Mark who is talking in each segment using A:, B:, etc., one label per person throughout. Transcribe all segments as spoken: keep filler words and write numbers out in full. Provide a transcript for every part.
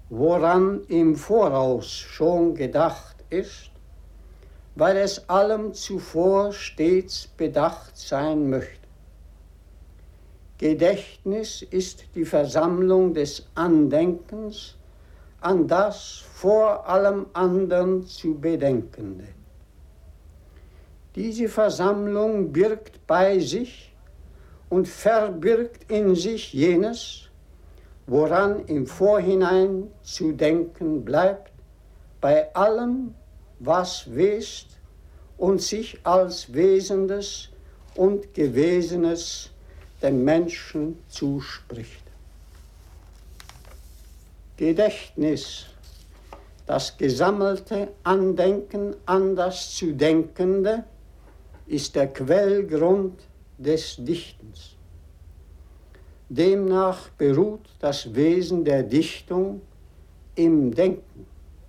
A: woran im Voraus schon gedacht ist, weil es allem zuvor stets bedacht sein möchte. Gedächtnis ist die Versammlung des Andenkens an das vor allem anderen zu Bedenkende. Diese Versammlung birgt bei sich und verbirgt in sich jenes, woran im Vorhinein zu denken bleibt, bei allem, was west und sich als Wesendes und Gewesenes dem Menschen zuspricht. Gedächtnis, das gesammelte Andenken an das zu Denkende, ist der Quellgrund des Dichtens. Demnach beruht das Wesen der Dichtung im Denken.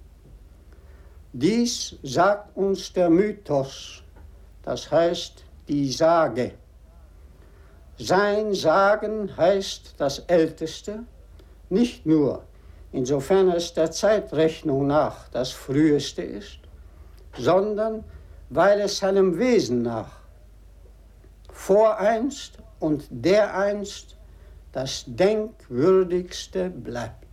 A: Dies sagt uns der Mythos, das heißt die Sage. Sein Sagen heißt das Älteste, nicht nur insofern es der Zeitrechnung nach das Früheste ist, sondern weil es seinem Wesen nach voreinst und dereinst das Denkwürdigste bleibt.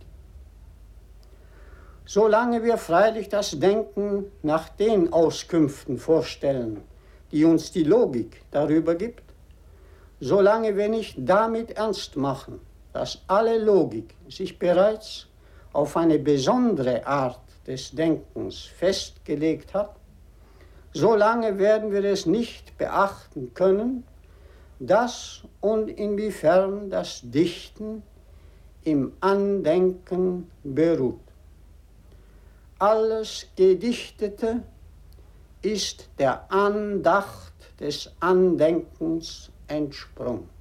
A: Solange wir freilich das Denken nach den Auskünften vorstellen, die uns die Logik darüber gibt, solange wir nicht damit ernst machen, dass alle Logik sich bereits auf eine besondere Art des Denkens festgelegt hat, solange werden wir es nicht beachten können, dass und inwiefern das Dichten im Andenken beruht. Alles Gedichtete ist der Andacht des Andenkens entsprungen.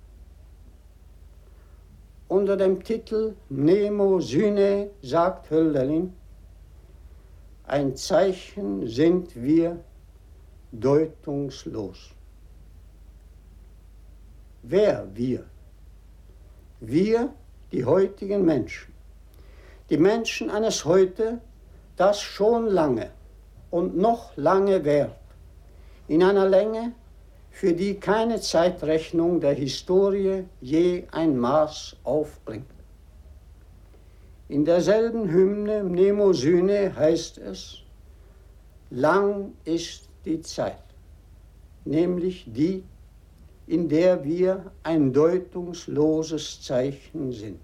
A: Unter dem Titel Mnemosyne sagt Hölderlin, ein Zeichen sind wir deutungslos. Wer wir? Wir, die heutigen Menschen. Die Menschen eines Heute, das schon lange und noch lange währt, in einer Länge, für die keine Zeitrechnung der Historie je ein Maß aufbringt. In derselben Hymne Mnemosyne heißt es, lang ist die Zeit, nämlich die, in der wir ein deutungsloses Zeichen sind.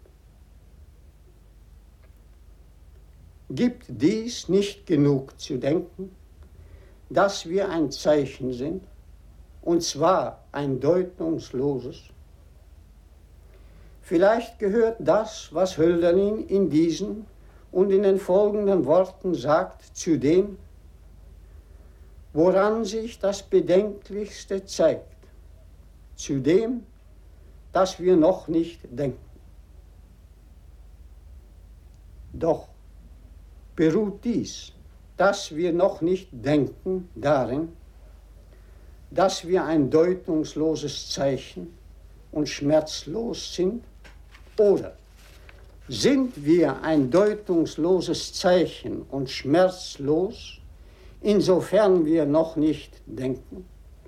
A: Gibt dies nicht genug zu denken, dass wir ein Zeichen sind, und zwar ein deutungsloses? Vielleicht gehört das, was Hölderlin in diesen und in den folgenden Worten sagt, zu dem, woran sich das Bedenklichste zeigt, zu dem, das wir noch nicht denken. Doch beruht dies, dass wir noch nicht denken, darin, dass wir ein deutungsloses Zeichen und schmerzlos sind? Oder sind wir ein deutungsloses Zeichen und schmerzlos, insofern wir noch nicht denken?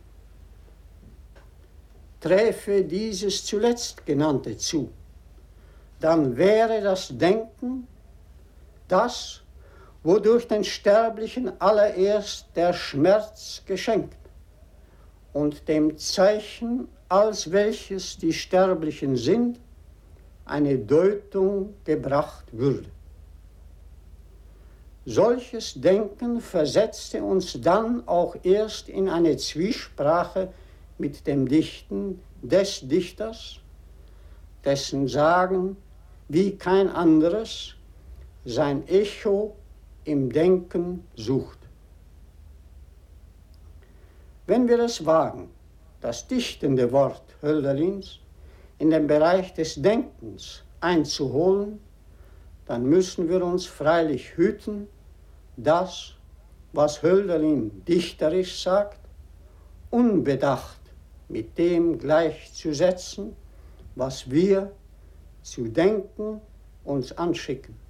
A: Träfe dieses zuletzt genannte zu, dann wäre das Denken das, wodurch den Sterblichen allererst der Schmerz geschenkt und dem Zeichen, als welches die Sterblichen sind, eine Deutung gebracht würde. Solches Denken versetzte uns dann auch erst in eine Zwiesprache mit dem Dichten des Dichters, dessen Sagen wie kein anderes sein Echo im Denken sucht. Wenn wir es wagen, das dichtende Wort Hölderlins in den Bereich des Denkens einzuholen, dann müssen wir uns freilich hüten, das, was Hölderlin dichterisch sagt, unbedacht mit dem gleichzusetzen, was wir zu denken uns anschicken.